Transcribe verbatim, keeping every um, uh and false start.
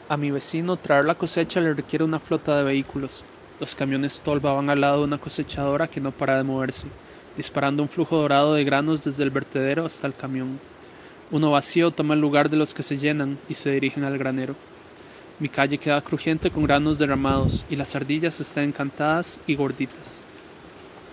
A mi vecino traer la cosecha le requiere una flota de vehículos. Los camiones tolva van al lado de una cosechadora que no para de moverse, disparando un flujo dorado de granos desde el vertedero hasta el camión. Uno vacío toma el lugar de los que se llenan y se dirigen al granero. Mi calle queda crujiente con granos derramados y las ardillas están encantadas y gorditas.